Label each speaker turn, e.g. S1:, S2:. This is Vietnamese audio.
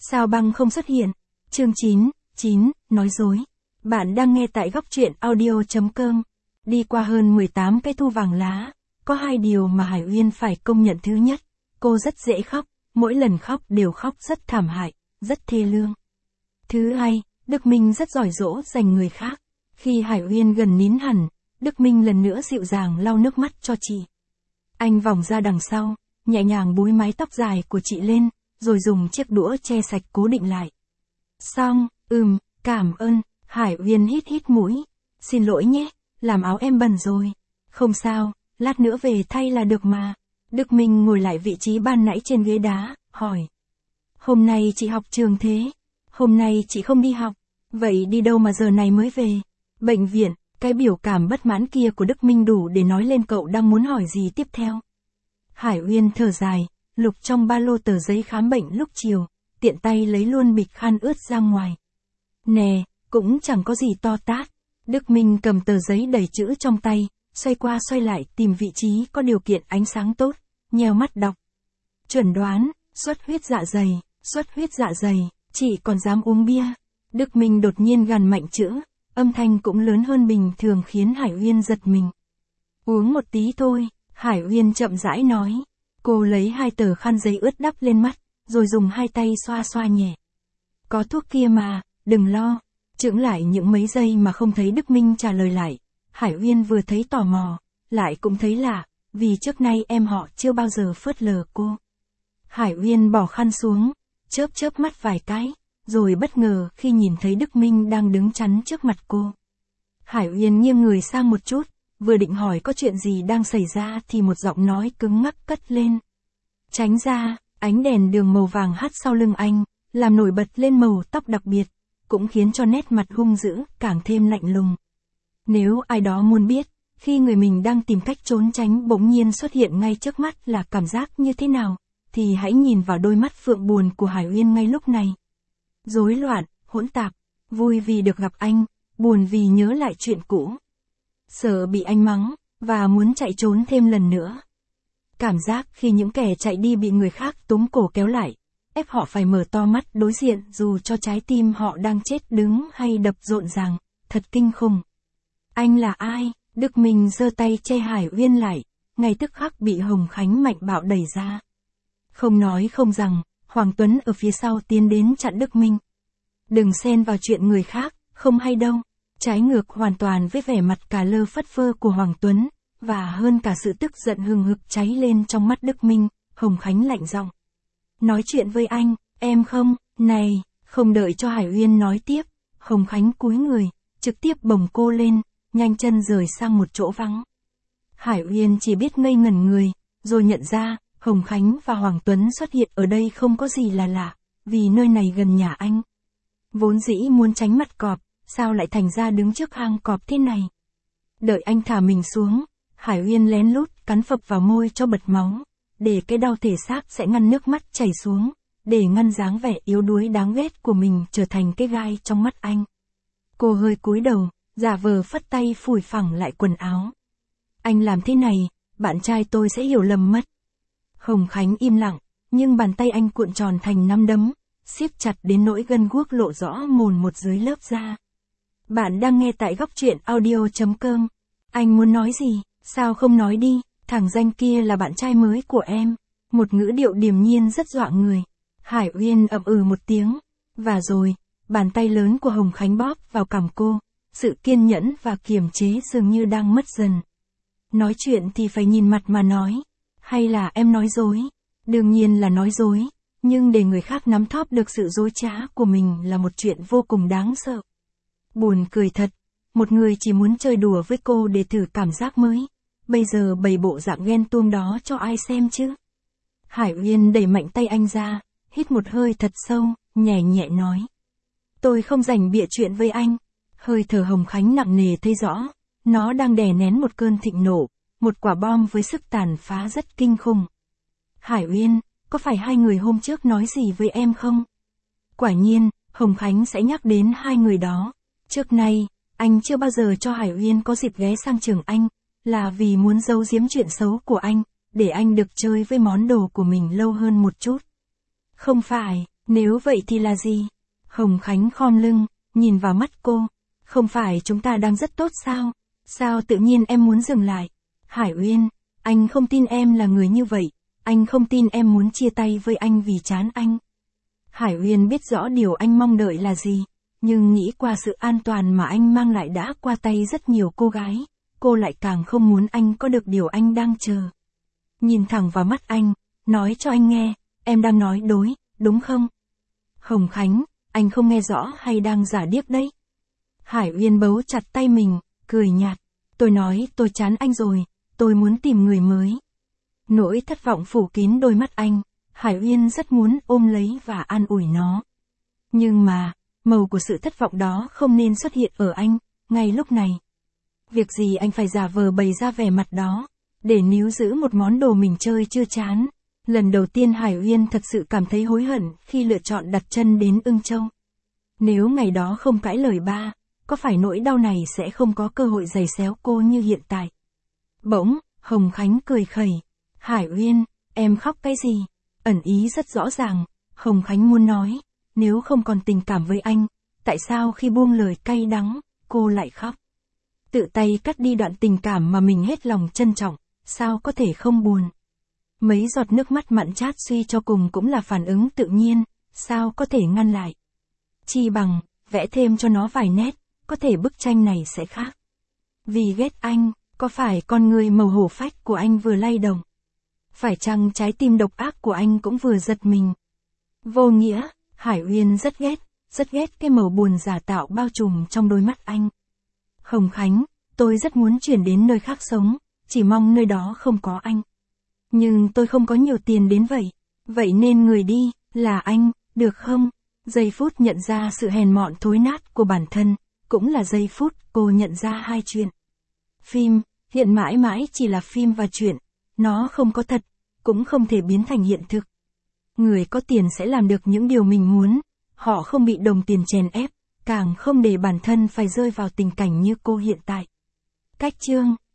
S1: Sao băng không xuất hiện? Chương 9, nói dối. Bạn đang nghe tại góc truyện audio.com. Đi qua hơn 18 cái thu vàng lá, có hai điều mà Hải Uyên phải công nhận. Thứ nhất, cô rất dễ khóc, mỗi lần khóc đều khóc rất thảm hại, rất thê lương. Thứ hai, Đức Minh rất giỏi dỗ dành người khác. Khi Hải Uyên gần nín hẳn, Đức Minh lần nữa dịu dàng lau nước mắt cho chị. Anh vòng ra đằng sau, nhẹ nhàng búi mái tóc dài của chị lên, rồi dùng chiếc đũa che sạch cố định lại. Xong, cảm ơn. Hải Uyên hít mũi. Xin lỗi nhé, làm áo em bẩn rồi. Không sao, lát nữa về thay là được mà. Đức Minh ngồi lại vị trí ban nãy trên ghế đá, hỏi. Hôm nay chị học trường thế? Hôm nay chị không đi học. Vậy đi đâu mà giờ này mới về? Bệnh viện. Cái biểu cảm bất mãn kia của Đức Minh đủ để nói lên cậu đang muốn hỏi gì tiếp theo. Hải Uyên thở dài, lục trong ba lô tờ giấy khám bệnh lúc chiều, tiện tay lấy luôn bịch khăn ướt ra ngoài. Nè, cũng chẳng có gì to tát. Đức Minh cầm tờ giấy đầy chữ trong tay, xoay qua xoay lại tìm vị trí có điều kiện ánh sáng tốt, nheo mắt đọc. Chuẩn đoán, xuất huyết dạ dày, chị còn dám uống bia. Đức Minh đột nhiên gằn mạnh chữ, âm thanh cũng lớn hơn bình thường khiến Hải Uyên giật mình. Uống một tí thôi, Hải Uyên chậm rãi nói. Cô lấy hai tờ khăn giấy ướt đắp lên mắt, rồi dùng hai tay xoa xoa nhẹ. Có thuốc kia mà, đừng lo. Chững lại những mấy giây mà không thấy Đức Minh trả lời lại. Hải Uyên vừa thấy tò mò, lại cũng thấy lạ, vì trước nay em họ chưa bao giờ phớt lờ cô. Hải Uyên bỏ khăn xuống, chớp mắt vài cái, rồi bất ngờ khi nhìn thấy Đức Minh đang đứng chắn trước mặt cô. Hải Uyên nghiêng người sang một chút, vừa định hỏi có chuyện gì đang xảy ra thì một giọng nói cứng ngắc cất lên. Tránh ra, ánh đèn đường màu vàng hắt sau lưng anh, làm nổi bật lên màu tóc đặc biệt, cũng khiến cho nét mặt hung dữ càng thêm lạnh lùng. Nếu ai đó muốn biết, khi người mình đang tìm cách trốn tránh bỗng nhiên xuất hiện ngay trước mắt là cảm giác như thế nào, thì hãy nhìn vào đôi mắt phượng buồn của Hải Uyên ngay lúc này. Rối loạn, hỗn tạp, vui vì được gặp anh, buồn vì nhớ lại chuyện cũ. Sợ bị anh mắng, và muốn chạy trốn thêm lần nữa. Cảm giác khi những kẻ chạy đi bị người khác túm cổ kéo lại, ép họ phải mở to mắt đối diện dù cho trái tim họ đang chết đứng hay đập rộn ràng, thật kinh khủng. Anh là ai? Đức Minh giơ tay che Hải Uyên lại, ngay tức khắc bị Hồng Khánh mạnh bạo đẩy ra. Không nói không rằng, Hoàng Tuấn ở phía sau tiến đến chặn Đức Minh. Đừng xen vào chuyện người khác, không hay đâu. Trái ngược hoàn toàn với vẻ mặt cà lơ phất phơ của Hoàng Tuấn, và hơn cả sự tức giận hừng hực cháy lên trong mắt Đức Minh, Hồng Khánh lạnh giọng. Nói chuyện với anh, em không, này, không đợi cho Hải Uyên nói tiếp, Hồng Khánh cúi người, trực tiếp bồng cô lên, nhanh chân rời sang một chỗ vắng. Hải Uyên chỉ biết ngây ngẩn người, rồi nhận ra, Hồng Khánh và Hoàng Tuấn xuất hiện ở đây không có gì là lạ, vì nơi này gần nhà anh. Vốn dĩ muốn tránh mặt cọp, sao lại thành ra đứng trước hang cọp thế này? Đợi anh thả mình xuống, Hải Uyên lén lút cắn phập vào môi cho bật máu, để cái đau thể xác sẽ ngăn nước mắt chảy xuống, để ngăn dáng vẻ yếu đuối đáng ghét của mình trở thành cái gai trong mắt anh. Cô hơi cúi đầu, giả vờ phất tay phủi phẳng lại quần áo. Anh làm thế này, bạn trai tôi sẽ hiểu lầm mất. Hồng Khánh im lặng, nhưng bàn tay anh cuộn tròn thành nắm đấm, siết chặt đến nỗi gân guốc lộ rõ mồn một dưới lớp da. Bạn đang nghe tại góc truyện audio.com. Anh muốn nói gì, sao không nói đi, thằng danh kia là bạn trai mới của em. Một ngữ điệu điềm nhiên rất dọa người. Hải Uyên ậm một tiếng. Và rồi, bàn tay lớn của Hồng Khánh bóp vào cằm cô. Sự kiên nhẫn và kiềm chế dường như đang mất dần. Nói chuyện thì phải nhìn mặt mà nói. Hay là em nói dối? Đương nhiên là nói dối. Nhưng để người khác nắm thóp được sự dối trá của mình là một chuyện vô cùng đáng sợ. Buồn cười thật. Một người chỉ muốn chơi đùa với cô để thử cảm giác mới. Bây giờ bày bộ dạng ghen tuông đó cho ai xem chứ? Hải Uyên đẩy mạnh tay anh ra, hít một hơi thật sâu, nhẹ nhẹ nói. Tôi không rảnh bịa chuyện với anh. Hơi thở Hồng Khánh nặng nề thấy rõ. Nó đang đè nén một cơn thịnh nộ, một quả bom với sức tàn phá rất kinh khủng. Hải Uyên, có phải hai người hôm trước nói gì với em không? Quả nhiên, Hồng Khánh sẽ nhắc đến hai người đó. Trước nay, anh chưa bao giờ cho Hải Uyên có dịp ghé sang trường anh, là vì muốn giấu giếm chuyện xấu của anh, để anh được chơi với món đồ của mình lâu hơn một chút. Không phải, Nếu vậy thì là gì? Hồng Khánh khom lưng, nhìn vào mắt cô. Không phải chúng ta đang rất tốt sao? Sao tự nhiên em muốn dừng lại? Hải Uyên, anh không tin em là người như vậy. Anh không tin em muốn chia tay với anh vì chán anh. Hải Uyên biết rõ điều anh mong đợi là gì. Nhưng nghĩ qua sự an toàn mà anh mang lại đã qua tay rất nhiều cô gái. Cô lại càng không muốn anh có được điều anh đang chờ. Nhìn thẳng vào mắt anh, nói cho anh nghe, em đang nói đối, đúng không? Hồng Khánh, anh không nghe rõ hay đang giả điếc đấy? Hải Uyên bấu chặt tay mình, cười nhạt. Tôi nói tôi chán anh rồi, tôi muốn tìm người mới. Nỗi thất vọng phủ kín đôi mắt anh, Hải Uyên rất muốn ôm lấy và an ủi nó. Nhưng mà, màu của sự thất vọng đó không nên xuất hiện ở anh, ngay lúc này. Việc gì anh phải giả vờ bày ra vẻ mặt đó, để níu giữ một món đồ mình chơi chưa chán. Lần đầu tiên Hải Uyên thật sự cảm thấy hối hận khi lựa chọn đặt chân đến Ưng Châu. Nếu ngày đó không cãi lời ba, có phải nỗi đau này sẽ không có cơ hội giày xéo cô như hiện tại. Bỗng, Hồng Khánh cười khẩy. Hải Uyên, em khóc cái gì? Ẩn ý rất rõ ràng, Hồng Khánh muốn nói, nếu không còn tình cảm với anh, tại sao khi buông lời cay đắng, cô lại khóc? Tự tay cắt đi đoạn tình cảm mà mình hết lòng trân trọng, sao có thể không buồn? Mấy giọt nước mắt mặn chát suy cho cùng cũng là phản ứng tự nhiên, sao có thể ngăn lại? Chi bằng, vẽ thêm cho nó vài nét, có thể bức tranh này sẽ khác. Vì ghét anh, có phải con người màu hổ phách của anh vừa lay động? Phải chăng trái tim độc ác của anh cũng vừa giật mình? Vô nghĩa, Hải Uyên rất ghét cái màu buồn giả tạo bao trùm trong đôi mắt anh. Hồng Khánh, tôi rất muốn chuyển đến nơi khác sống, chỉ mong nơi đó không có anh. Nhưng tôi không có nhiều tiền đến vậy. Vậy nên người đi, là anh, được không? Giây phút nhận ra sự hèn mọn thối nát của bản thân, cũng là giây phút cô nhận ra hai chuyện. Phim, hiện mãi mãi chỉ là phim và chuyện. Nó không có thật, cũng không thể biến thành hiện thực. Người có tiền sẽ làm được những điều mình muốn. Họ không bị đồng tiền chèn ép, càng không để bản thân phải rơi vào tình cảnh như cô hiện tại. Cách chương